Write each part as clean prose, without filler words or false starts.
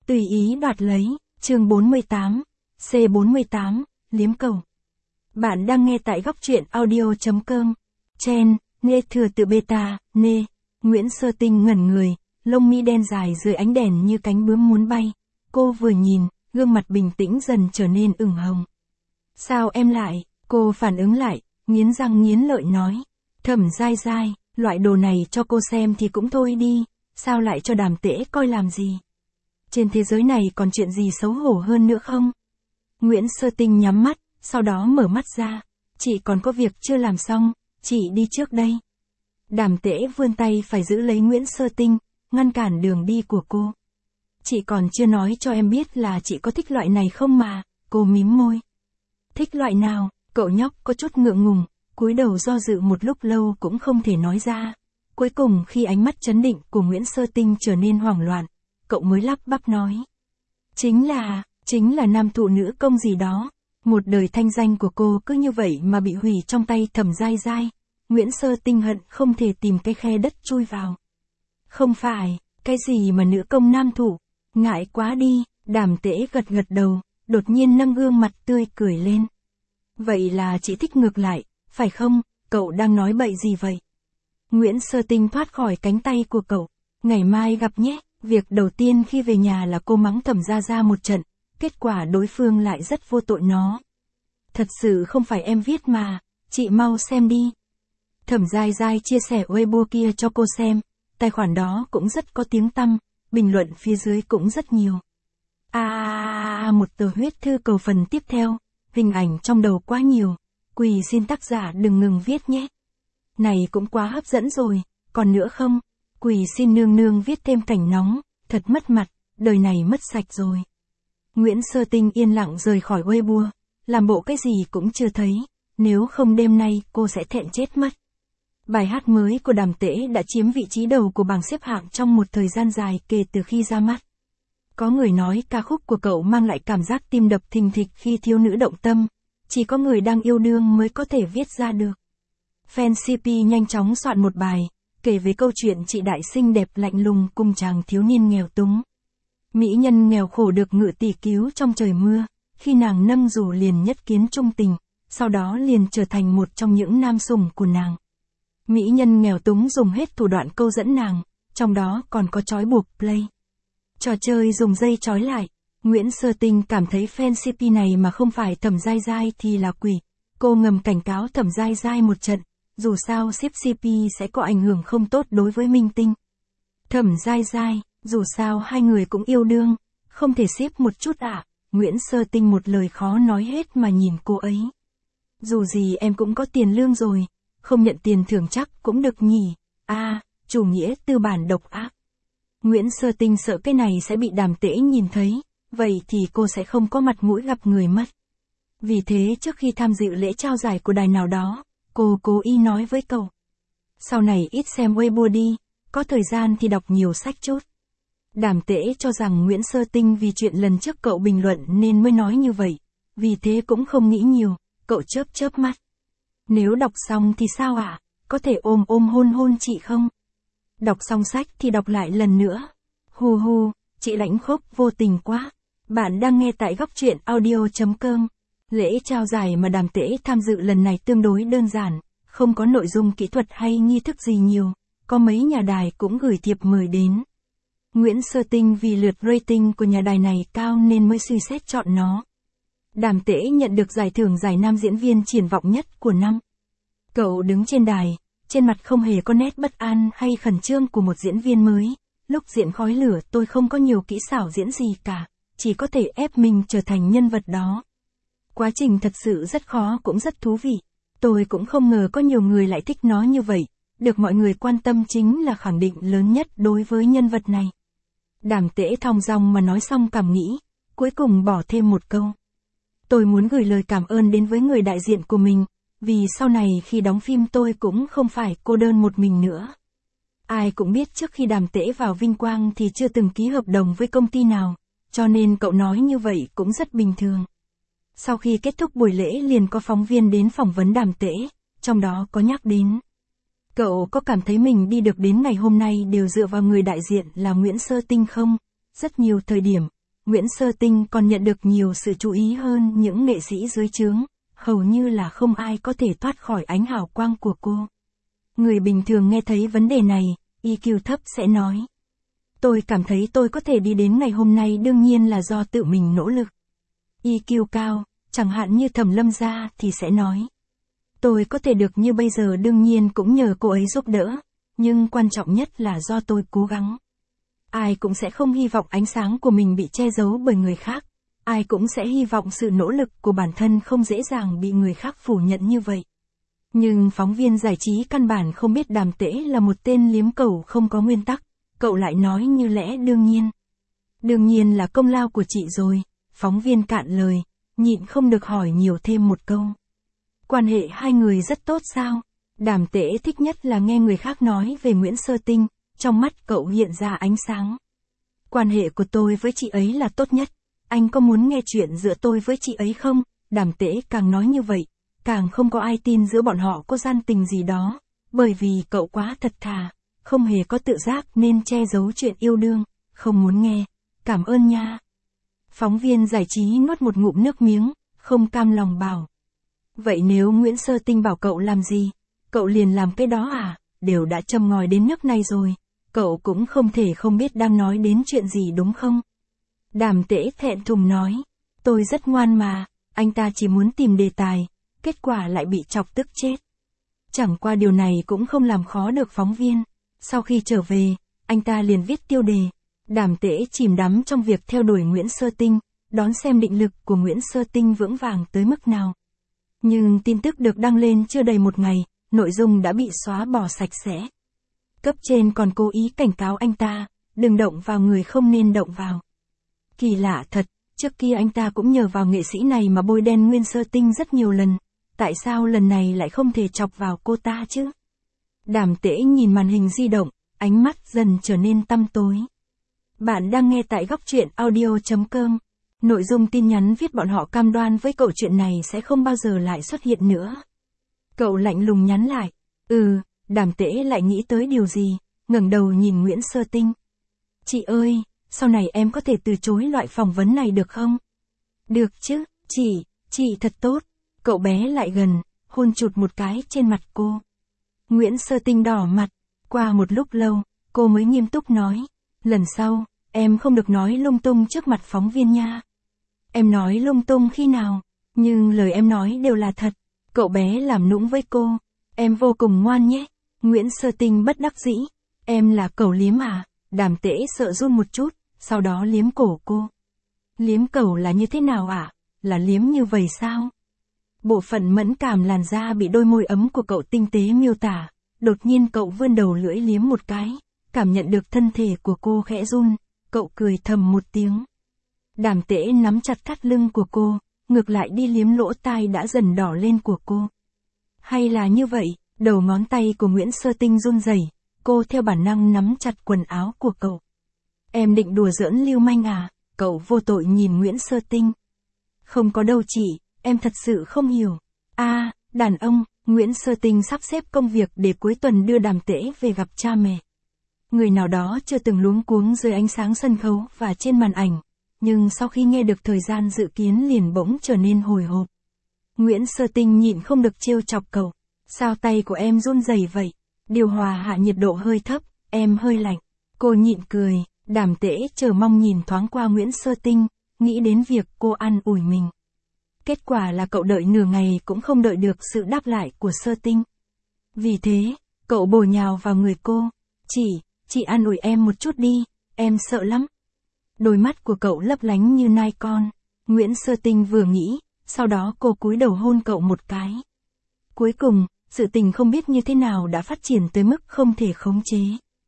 Tùy ý đoạt lấy, chương 48, C48, liếm cầu. Bạn đang nghe tại góc truyện audio.com. Chen, nghe thừa tự beta, nê. Nguyễn Sơ Tinh ngẩn người, lông mi đen dài dưới ánh đèn như cánh bướm muốn bay. Cô vừa nhìn, gương mặt bình tĩnh dần trở nên ửng hồng. Sao em lại? Cô phản ứng lại, nghiến răng nghiến lợi nói. Thẩm dai dai, loại đồ này cho cô xem thì cũng thôi đi, sao lại cho Đàm Tễ coi làm gì? Trên thế giới này còn chuyện gì xấu hổ hơn nữa không? Nguyễn Sơ Tinh nhắm mắt, sau đó mở mắt ra. Chị còn có việc chưa làm xong, chị đi trước đây. Đàm Tễ vươn tay phải giữ lấy Nguyễn Sơ Tinh, ngăn cản đường đi của cô. Chị còn chưa nói cho em biết là chị có thích loại này không mà, cô mím môi. Thích loại nào? Cậu nhóc có chút ngượng ngùng, cúi đầu do dự một lúc lâu cũng không thể nói ra. Cuối cùng khi ánh mắt chấn định của Nguyễn Sơ Tinh trở nên hoảng loạn, cậu mới lắp bắp nói. Chính là nam thụ nữ công gì đó. Một đời thanh danh của cô cứ như vậy mà bị hủy trong tay Thẩm dai dai. Nguyễn Sơ Tinh hận không thể tìm cái khe đất chui vào. Không phải, cái gì mà nữ công nam thụ, ngại quá đi. Đàm Tễ gật đầu, đột nhiên nâng gương mặt tươi cười lên. Vậy là chị thích ngược lại, phải không? Cậu đang nói bậy gì vậy? Nguyễn Sơ Tinh thoát khỏi cánh tay của cậu. Ngày mai gặp nhé. Việc đầu tiên khi về nhà là cô mắng Thẩm gia gia một trận, kết quả đối phương lại rất vô tội nó. Thật sự không phải em viết mà, chị mau xem đi. Thẩm dai dai chia sẻ Weibo kia cho cô xem, tài khoản đó cũng rất có tiếng tăm, bình luận phía dưới cũng rất nhiều. Một tờ huyết thư cầu phần tiếp theo, hình ảnh trong đầu quá nhiều, quỳ xin tác giả đừng ngừng viết nhé. Này cũng quá hấp dẫn rồi, còn nữa không? Quỳ xin nương nương viết thêm cảnh nóng, thật mất mặt, đời này mất sạch rồi. Nguyễn Sơ Tinh yên lặng rời khỏi Weibo, làm bộ cái gì cũng chưa thấy, nếu không đêm nay cô sẽ thẹn chết mất. Bài hát mới của Đàm Tễ đã chiếm vị trí đầu của bảng xếp hạng trong một thời gian dài kể từ khi ra mắt. Có người nói ca khúc của cậu mang lại cảm giác tim đập thình thịch khi thiếu nữ động tâm, chỉ có người đang yêu đương mới có thể viết ra được. Fan CP nhanh chóng soạn một bài, kể về câu chuyện chị đại xinh đẹp lạnh lùng cùng chàng thiếu niên nghèo túng. Mỹ nhân nghèo khổ được ngự tỷ cứu trong trời mưa, khi nàng nâng dù liền nhất kiến trung tình, sau đó liền trở thành một trong những nam sủng của nàng. Mỹ nhân nghèo túng dùng hết thủ đoạn câu dẫn nàng, trong đó còn có trói buộc play. Trò chơi dùng dây trói lại. Nguyễn Sơ Tinh cảm thấy fan CP này mà không phải Thẩm dai dai thì là quỷ. Cô ngầm cảnh cáo Thẩm dai dai một trận, dù sao xếp CP sẽ có ảnh hưởng không tốt đối với minh tinh. Thẩm dai dai, dù sao hai người cũng yêu đương, không thể xếp một chút ạ. Nguyễn Sơ Tinh một lời khó nói hết mà nhìn cô ấy. Dù gì em cũng có tiền lương rồi, không nhận tiền thưởng chắc cũng được nhỉ. Chủ nghĩa tư bản độc ác. Nguyễn Sơ Tinh sợ cái này sẽ bị Đàm Tễ nhìn thấy, vậy thì cô sẽ không có mặt mũi gặp người mất. Vì thế trước khi tham dự lễ trao giải của đài nào đó, cô cố ý nói với cậu. Sau này ít xem Weibo đi, có thời gian thì đọc nhiều sách chút. Đàm Tễ cho rằng Nguyễn Sơ Tinh vì chuyện lần trước cậu bình luận nên mới nói như vậy, vì thế cũng không nghĩ nhiều, cậu chớp mắt. Nếu đọc xong thì sao ạ? Có thể ôm hôn chị không? Đọc xong sách thì đọc lại lần nữa. Chị lãnh khốc vô tình quá. Bạn đang nghe tại góc truyện audio.com. Lễ trao giải mà Đàm Tễ tham dự lần này tương đối đơn giản, không có nội dung kỹ thuật hay nghi thức gì nhiều, có mấy nhà đài cũng gửi thiệp mời đến. Nguyễn Sơ Tinh vì lượt rating của nhà đài này cao nên mới suy xét chọn nó. Đàm Tễ nhận được giải thưởng giải nam diễn viên triển vọng nhất của năm. Cậu đứng trên đài, trên mặt không hề có nét bất an hay khẩn trương của một diễn viên mới. Lúc diễn khói lửa tôi không có nhiều kỹ xảo diễn gì cả, chỉ có thể ép mình trở thành nhân vật đó. Quá trình thật sự rất khó cũng rất thú vị. Tôi cũng không ngờ có nhiều người lại thích nó như vậy. Được mọi người quan tâm chính là khẳng định lớn nhất đối với nhân vật này. Đàm Tễ thong dong mà nói xong cảm nghĩ, cuối cùng bỏ thêm một câu. Tôi muốn gửi lời cảm ơn đến với người đại diện của mình, vì sau này khi đóng phim tôi cũng không phải cô đơn một mình nữa. Ai cũng biết trước khi Đàm Tễ vào Vinh Quang thì chưa từng ký hợp đồng với công ty nào, cho nên cậu nói như vậy cũng rất bình thường. Sau khi kết thúc buổi lễ liền có phóng viên đến phỏng vấn Đàm Tễ, trong đó có nhắc đến. Cậu có cảm thấy mình đi được đến ngày hôm nay đều dựa vào người đại diện là Nguyễn Sơ Tinh không? Rất nhiều thời điểm, Nguyễn Sơ Tinh còn nhận được nhiều sự chú ý hơn những nghệ sĩ dưới trướng, hầu như là không ai có thể thoát khỏi ánh hào quang của cô. Người bình thường nghe thấy vấn đề này, EQ thấp sẽ nói. Tôi cảm thấy tôi có thể đi đến ngày hôm nay đương nhiên là do tự mình nỗ lực. EQ cao, chẳng hạn như Thẩm Lâm Gia thì sẽ nói. Tôi có thể được như bây giờ đương nhiên cũng nhờ cô ấy giúp đỡ, nhưng quan trọng nhất là do tôi cố gắng. Ai cũng sẽ không hy vọng ánh sáng của mình bị che giấu bởi người khác. Ai cũng sẽ hy vọng sự nỗ lực của bản thân không dễ dàng bị người khác phủ nhận như vậy. Nhưng phóng viên giải trí căn bản không biết Đàm Tễ là một tên liếm cẩu không có nguyên tắc, cậu lại nói như lẽ đương nhiên. Đương nhiên là công lao của chị rồi, phóng viên cạn lời, nhịn không được hỏi nhiều thêm một câu. Quan hệ hai người rất tốt sao? Đàm Tễ thích nhất là nghe người khác nói về Nguyễn Sơ Tinh, trong mắt cậu hiện ra ánh sáng. Quan hệ của tôi với chị ấy là tốt nhất, anh có muốn nghe chuyện giữa tôi với chị ấy không? Đàm Tễ càng nói như vậy, càng không có ai tin giữa bọn họ có gian tình gì đó, bởi vì cậu quá thật thà, không hề có tự giác nên che giấu chuyện yêu đương, không muốn nghe, cảm ơn nha. Phóng viên giải trí nuốt một ngụm nước miếng, không cam lòng bảo. Vậy nếu Nguyễn Sơ Tinh bảo cậu làm gì, cậu liền làm cái đó à, đều đã châm ngòi đến nước này rồi, cậu cũng không thể không biết đang nói đến chuyện gì đúng không? Đàm Tễ thẹn thùng nói, tôi rất ngoan mà, anh ta chỉ muốn tìm đề tài, kết quả lại bị chọc tức chết. Chẳng qua điều này cũng không làm khó được phóng viên, sau khi trở về, anh ta liền viết tiêu đề. Đàm Tễ chìm đắm trong việc theo đuổi Nguyễn Sơ Tinh, đón xem định lực của Nguyễn Sơ Tinh vững vàng tới mức nào. Nhưng tin tức được đăng lên chưa đầy một ngày, nội dung đã bị xóa bỏ sạch sẽ. Cấp trên còn cố ý cảnh cáo anh ta, đừng động vào người không nên động vào. Kỳ lạ thật, trước kia anh ta cũng nhờ vào nghệ sĩ này mà bôi đen Nguyễn Sơ Tinh rất nhiều lần, tại sao lần này lại không thể chọc vào cô ta chứ? Đàm Tễ nhìn màn hình di động, ánh mắt dần trở nên tăm tối. Bạn đang nghe tại góc truyện audio.com. Nội dung tin nhắn viết bọn họ cam đoan với cậu chuyện này sẽ không bao giờ lại xuất hiện nữa. Cậu lạnh lùng nhắn lại. Đàm Tễ lại nghĩ tới điều gì, ngẩng đầu nhìn Nguyễn Sơ Tinh. Chị ơi, sau này em có thể từ chối loại phỏng vấn này được không? Được chứ, chị thật tốt. Cậu bé lại gần, hôn chụt một cái trên mặt cô. Nguyễn Sơ Tinh đỏ mặt, qua một lúc lâu, cô mới nghiêm túc nói. Lần sau, em không được nói lung tung trước mặt phóng viên nha. Em nói lung tung khi nào, nhưng lời em nói đều là thật. Cậu bé làm nũng với cô. Em vô cùng ngoan nhé. Nguyễn Sơ Tinh bất đắc dĩ. Em là cẩu liếm à? Đàm Tễ sợ run một chút, sau đó liếm cổ cô. Liếm cẩu là như thế nào ạ? Là liếm như vậy sao? Bộ phận mẫn cảm làn da bị đôi môi ấm của cậu tinh tế miêu tả. Đột nhiên cậu vươn đầu lưỡi liếm một cái. Cảm nhận được thân thể của cô khẽ run, cậu cười thầm một tiếng. Đàm Tễ nắm chặt thắt lưng của cô, ngược lại đi liếm lỗ tai đã dần đỏ lên của cô. Hay là như vậy, đầu ngón tay của Nguyễn Sơ Tinh run rẩy, cô theo bản năng nắm chặt quần áo của cậu. Em định đùa giỡn lưu manh à? Cậu vô tội nhìn Nguyễn Sơ Tinh. Không có đâu chị, em thật sự không hiểu. Đàn ông, Nguyễn Sơ Tinh sắp xếp công việc để cuối tuần đưa Đàm Tễ về gặp cha mẹ. Người nào đó chưa từng luống cuống dưới ánh sáng sân khấu và trên màn ảnh, nhưng sau khi nghe được thời gian dự kiến liền bỗng trở nên hồi hộp. Nguyễn Sơ Tinh nhịn không được trêu chọc cậu. Sao tay của em run rẩy vậy? Điều hòa hạ nhiệt độ hơi thấp, em hơi lạnh. Cô nhịn cười, Đàm Tễ chờ mong nhìn thoáng qua Nguyễn Sơ Tinh, nghĩ đến việc cô an ủi mình. Kết quả là cậu đợi nửa ngày cũng không đợi được sự đáp lại của Sơ Tinh. Vì thế, cậu bổ nhào vào người cô. Chị an ủi em một chút đi, em sợ lắm. Đôi mắt của cậu lấp lánh như nai con. Nguyễn Sơ Tinh vừa nghĩ, sau đó cô cúi đầu hôn cậu một cái. Cuối cùng, sự tình không biết như thế nào đã phát triển tới mức không thể khống chế.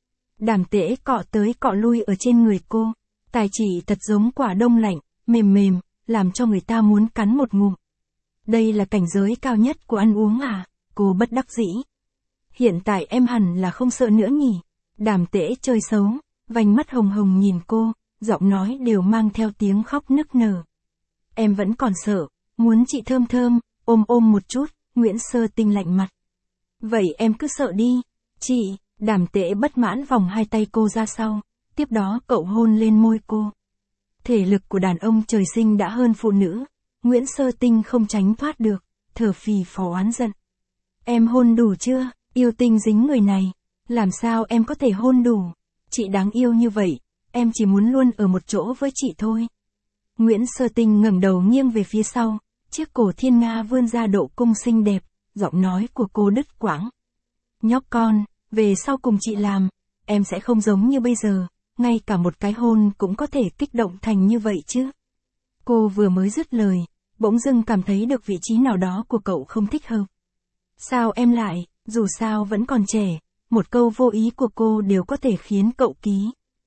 Đàm Tễ cọ tới cọ lui ở trên người cô. Tài chỉ thật giống quả đông lạnh, mềm mềm, làm cho người ta muốn cắn một ngụm. Đây là cảnh giới cao nhất của ăn uống à? Cô bất đắc dĩ. Hiện tại em hẳn là không sợ nữa nhỉ? Đàm Tễ chơi xấu, vành mắt hồng hồng nhìn cô, giọng nói đều mang theo tiếng khóc nức nở. Em vẫn còn sợ, muốn chị thơm thơm, ôm một chút, Nguyễn Sơ Tinh lạnh mặt. Vậy em cứ sợ đi, chị. Đàm Tễ bất mãn vòng hai tay cô ra sau, tiếp đó cậu hôn lên môi cô. Thể lực của đàn ông trời sinh đã hơn phụ nữ, Nguyễn Sơ Tinh không tránh thoát được, thở phì phò oán giận. Em hôn đủ chưa, yêu tinh dính người này, làm sao em có thể hôn đủ, chị đáng yêu như vậy, em chỉ muốn luôn ở một chỗ với chị thôi. Nguyễn Sơ Tinh ngẩng đầu nghiêng về phía sau, chiếc cổ thiên nga vươn ra độ cung xinh đẹp, giọng nói của cô đứt quãng. Nhóc con, về sau cùng chị làm, em sẽ không giống như bây giờ, ngay cả một cái hôn cũng có thể kích động thành như vậy chứ. Cô vừa mới dứt lời, bỗng dưng cảm thấy được vị trí nào đó của cậu không thích hợp. Sao em lại, dù sao vẫn còn trẻ, một câu vô ý của cô đều có thể khiến cậu ký.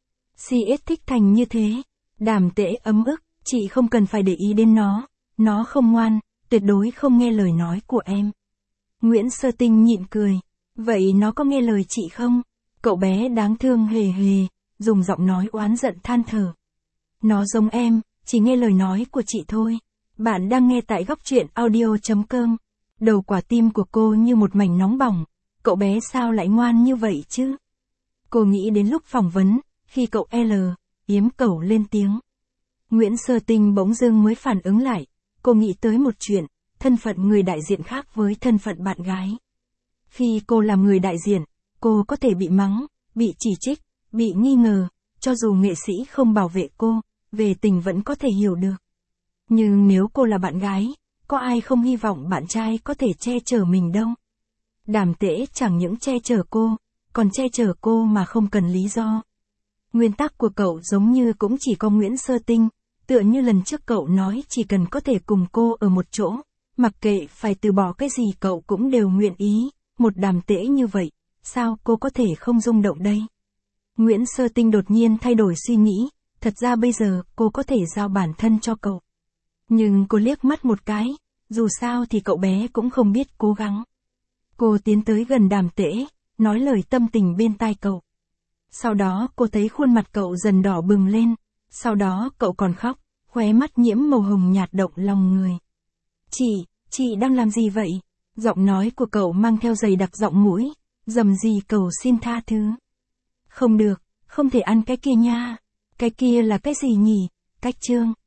CS thích thành như thế. Đàm Tễ ấm ức, chị không cần phải để ý đến nó không ngoan, tuyệt đối không nghe lời nói của em. Nguyễn Sơ Tinh nhịn cười, vậy nó có nghe lời chị không? Cậu bé đáng thương hề hề, dùng giọng nói oán giận than thở. Nó giống em, chỉ nghe lời nói của chị thôi. Bạn đang nghe tại góc truyện audio.com. Đầu quả tim của cô như một mảnh nóng bỏng, cậu bé sao lại ngoan như vậy chứ? Cô nghĩ đến lúc phỏng vấn, khi cậu yếm cẩu lên tiếng. Nguyễn Sơ Tinh bỗng dưng mới phản ứng lại, cô nghĩ tới một chuyện, thân phận người đại diện khác với thân phận bạn gái. Khi cô làm người đại diện, cô có thể bị mắng, bị chỉ trích, bị nghi ngờ, cho dù nghệ sĩ không bảo vệ cô, về tình vẫn có thể hiểu được. Nhưng nếu cô là bạn gái, có ai không hy vọng bạn trai có thể che chở mình đâu. Đàm Tễ chẳng những che chở cô, còn che chở cô mà không cần lý do. Nguyên tắc của cậu giống như cũng chỉ có Nguyễn Sơ Tinh, tựa như lần trước cậu nói chỉ cần có thể cùng cô ở một chỗ, mặc kệ phải từ bỏ cái gì cậu cũng đều nguyện ý, một Đàm Tễ như vậy, sao cô có thể không rung động đây? Nguyễn Sơ Tinh đột nhiên thay đổi suy nghĩ, thật ra bây giờ cô có thể giao bản thân cho cậu. Nhưng cô liếc mắt một cái, dù sao thì cậu bé cũng không biết cố gắng. Cô tiến tới gần Đàm Tễ, nói lời tâm tình bên tai cậu. Sau đó cô thấy khuôn mặt cậu dần đỏ bừng lên, sau đó cậu còn khóc, khóe mắt nhiễm màu hồng nhạt động lòng người. Chị đang làm gì vậy? Giọng nói của cậu mang theo dày đặc giọng mũi, dầm gì cầu xin tha thứ. Không được, không thể ăn cái kia nha. Cái kia là cái gì nhỉ? Cách chương.